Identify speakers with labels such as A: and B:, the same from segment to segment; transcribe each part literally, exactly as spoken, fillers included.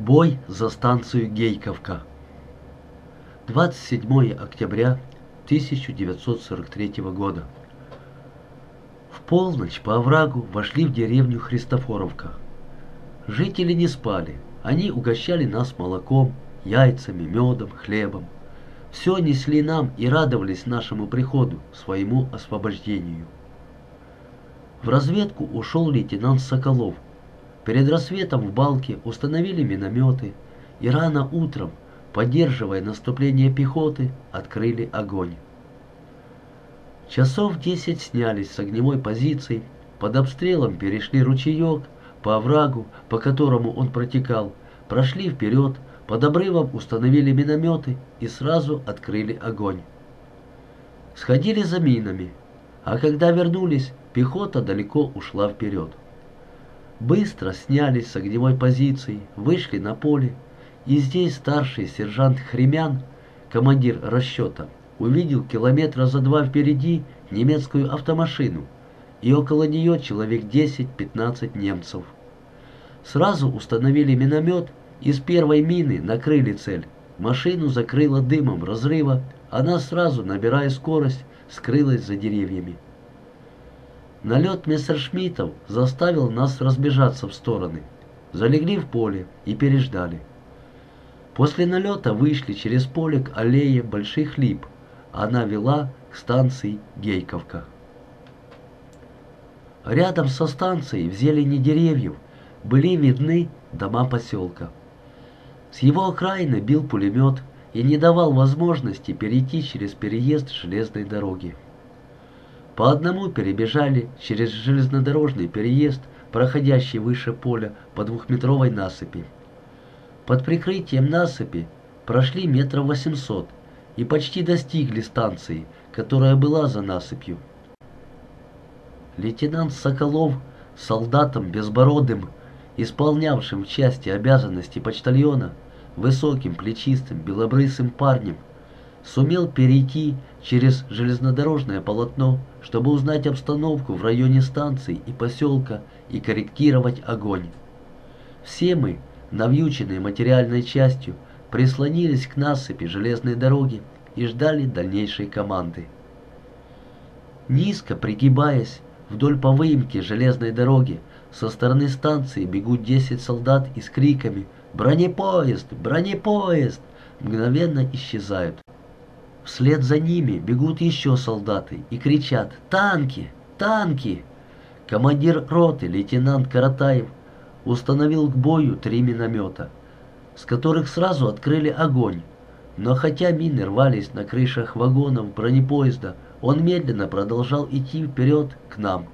A: Бой за станцию Гейковка. двадцать седьмое октября тысяча девятьсот сорок третьего года. В полночь по оврагу вошли в деревню Христофоровка. Жители не спали, они угощали нас молоком, яйцами, медом, хлебом. Все несли нам и радовались нашему приходу, своему освобождению. В разведку ушел лейтенант Соколов. Перед рассветом в Балке установили минометы и рано утром, поддерживая наступление пехоты, открыли огонь. Часов десять снялись с огневой позиции, под обстрелом перешли ручеек, по оврагу, по которому он протекал, прошли вперед, под обрывом установили минометы и сразу открыли огонь. Сходили за минами, а когда вернулись, пехота далеко ушла вперед. Быстро снялись с огневой позиции, вышли на поле, и здесь старший сержант Хремян, командир расчета, увидел километра за два впереди немецкую автомашину, и около нее человек десять-пятнадцать немцев. Сразу установили миномет и с первой мины накрыли цель. Машину закрыло дымом разрыва, она сразу, набирая скорость, скрылась за деревьями. Налет мессершмиттов заставил нас разбежаться в стороны. Залегли в поле и переждали. После налета вышли через поле к аллее больших лип. Она вела к станции Гейковка. Рядом со станцией, в зелени деревьев, были видны дома поселка. С его окраины бил пулемет и не давал возможности перейти через переезд железной дороги. По одному перебежали через железнодорожный переезд, проходящий выше поля по двухметровой насыпи. Под прикрытием насыпи прошли метров восемьсот и почти достигли станции, которая была за насыпью. Лейтенант Соколов, солдатом безбородым, исполнявшим в части обязанности почтальона, высоким, плечистым, белобрысым парнем, сумел перейти через железнодорожное полотно, чтобы узнать обстановку в районе станции и поселка и корректировать огонь. Все мы, навьюченные материальной частью, прислонились к насыпи железной дороги и ждали дальнейшей команды. Низко пригибаясь вдоль по выемке железной дороги, со стороны станции бегут десять солдат и с криками «Бронепоезд! Бронепоезд!» мгновенно исчезают. Вслед за ними бегут еще солдаты и кричат «Танки! Танки!». Командир роты, лейтенант Каратаев, установил к бою три миномета, с которых сразу открыли огонь. Но хотя мины рвались на крышах вагонов бронепоезда, он медленно продолжал идти вперед к нам.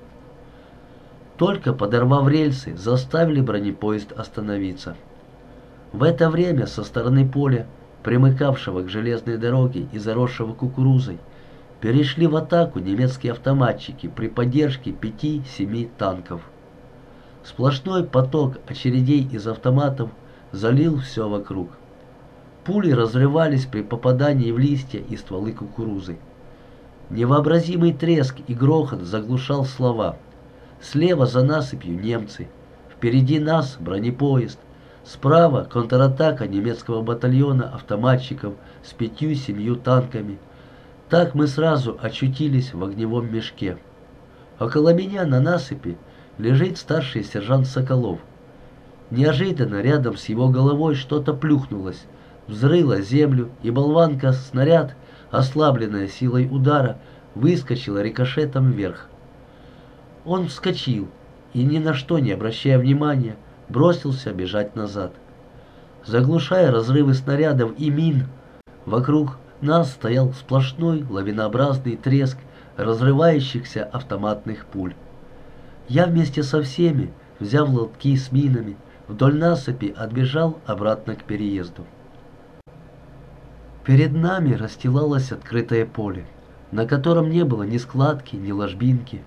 A: Только подорвав рельсы, заставили бронепоезд остановиться. В это время со стороны поля, примыкавшего к железной дороге и заросшего кукурузой, перешли в атаку немецкие автоматчики при поддержке пяти-семи танков. Сплошной поток очередей из автоматов залил все вокруг. Пули разрывались при попадании в листья и стволы кукурузы. Невообразимый треск и грохот заглушал слова. Слева за насыпью немцы, впереди нас бронепоезд, справа контратака немецкого батальона автоматчиков с пятью-семью танками. Так мы сразу очутились в огневом мешке. Около меня на насыпи лежит старший сержант Соколов. Неожиданно рядом с его головой что-то плюхнулось, взрыло землю, и болванка-снаряд, ослабленная силой удара, выскочила рикошетом вверх. Он вскочил и, ни на что не обращая внимания, бросился бежать назад. Заглушая разрывы снарядов и мин, вокруг нас стоял сплошной лавинообразный треск разрывающихся автоматных пуль. Я вместе со всеми, взяв лотки с минами, вдоль насыпи отбежал обратно к переезду. Перед нами расстилалось открытое поле, на котором не было ни складки, ни ложбинки.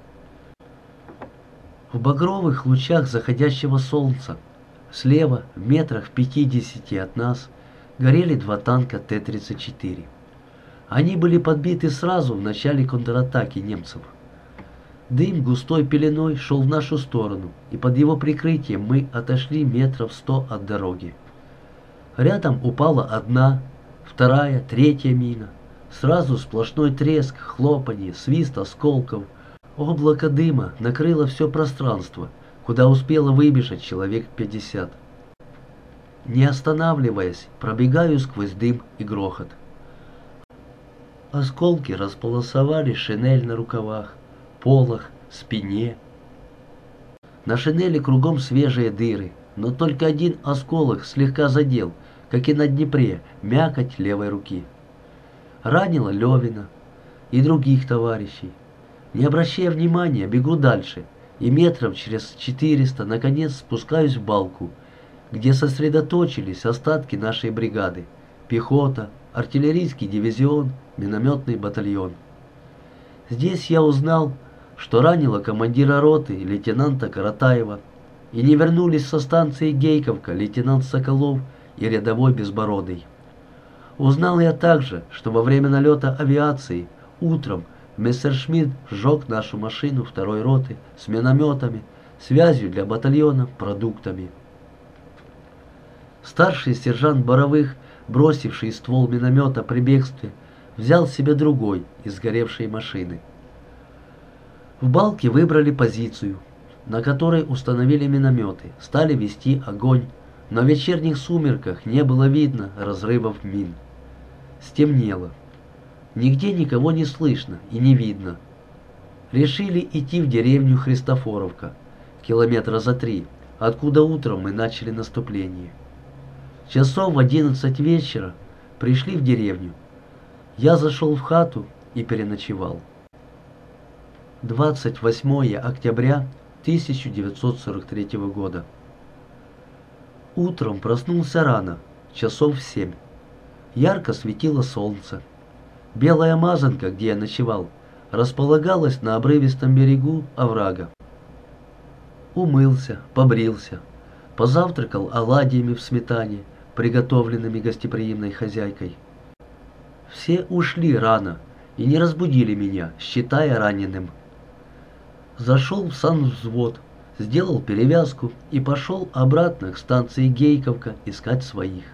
A: В багровых лучах заходящего солнца слева, в метрах в пятидесяти от нас, горели два танка Т тридцать четыре. Они были подбиты сразу в начале контратаки немцев. Дым густой пеленой шел в нашу сторону, и под его прикрытием мы отошли метров сто от дороги. Рядом упала одна, вторая, третья мина. Сразу сплошной треск, хлопанье, свист осколков. Облако дыма накрыло все пространство, куда успело выбежать человек пятьдесят. Не останавливаясь, пробегаю сквозь дым и грохот. Осколки располосовали шинель на рукавах, полах, спине. На шинели кругом свежие дыры, но только один осколок слегка задел, как и на Днепре, мякоть левой руки. Ранило Левина и других товарищей. Не обращая внимания, бегу дальше, и метров через четыреста наконец спускаюсь в балку, где сосредоточились остатки нашей бригады: пехота, артиллерийский дивизион, минометный батальон. Здесь я узнал, что ранило командира роты лейтенанта Каратаева, и не вернулись со станции Гейковка лейтенант Соколов и рядовой Безбородый. Узнал я также, что во время налета авиации утром Мессершмитт сжег нашу машину второй роты с минометами, связью для батальона, продуктами. Старший сержант Боровых, бросивший ствол миномета при бегстве, взял себе другой из сгоревшей машины. В балке выбрали позицию, на которой установили минометы, стали вести огонь, но в вечерних сумерках не было видно разрывов мин. Стемнело. Нигде никого не слышно и не видно. Решили идти в деревню Христофоровка, километра за три, откуда утром мы начали наступление. Часов в одиннадцать вечера пришли в деревню. Я зашел в хату и переночевал. двадцать восьмое октября тысяча девятьсот сорок третьего года. Утром проснулся рано, часов в семь. Ярко светило солнце. Белая мазанка, где я ночевал, располагалась на обрывистом берегу оврага. Умылся, побрился, позавтракал оладьями в сметане, приготовленными гостеприимной хозяйкой. Все ушли рано и не разбудили меня, считая раненым. Зашел в санвзвод, сделал перевязку и пошел обратно к станции Гейковка искать своих.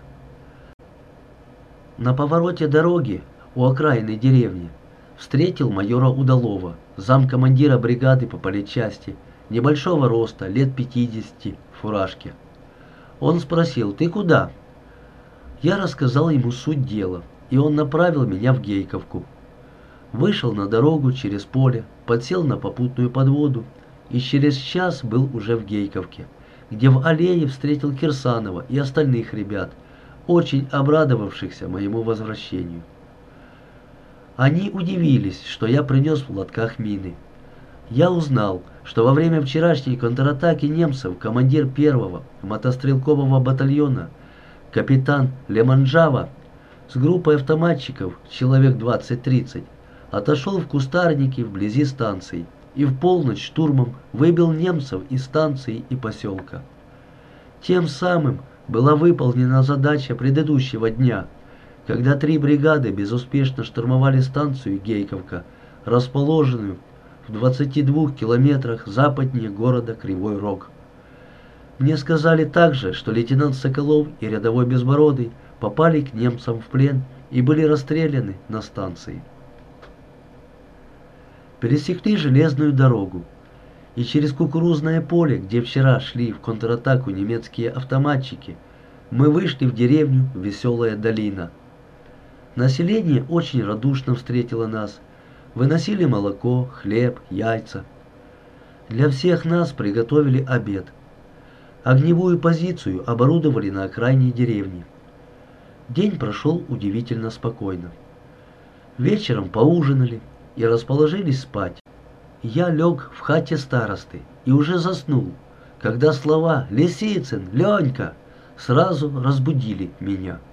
A: На повороте дороги у окраины деревни встретил майора Удалова, замкомандира бригады по политчасти, небольшого роста, лет пятидесяти, в фуражке. Он спросил: «Ты куда?» Я рассказал ему суть дела, и он направил меня в Гейковку. Вышел на дорогу через поле, подсел на попутную подводу и через час был уже в Гейковке, где в аллее встретил Кирсанова и остальных ребят, очень обрадовавшихся моему возвращению. Они удивились, что я принес в лотках мины. Я узнал, что во время вчерашней контратаки немцев командир первого мотострелкового батальона капитан Леманжава с группой автоматчиков, человек двадцать-тридцать, отошел в кустарники вблизи станции и в полночь штурмом выбил немцев из станции и поселка. Тем самым была выполнена задача предыдущего дня, когда три бригады безуспешно штурмовали станцию Гейковка, расположенную в двадцати двух километрах западнее города Кривой Рог. Мне сказали также, что лейтенант Соколов и рядовой Безбородый попали к немцам в плен и были расстреляны на станции. Пересекли железную дорогу, и через кукурузное поле, где вчера шли в контратаку немецкие автоматчики, мы вышли в деревню Веселая Долина. Население очень радушно встретило нас, выносили молоко, хлеб, яйца. Для всех нас приготовили обед. Огневую позицию оборудовали на окраине деревни. День прошел удивительно спокойно. Вечером поужинали и расположились спать. Я лег в хате старосты и уже заснул, когда слова «Лисицын, Ленька» сразу разбудили меня.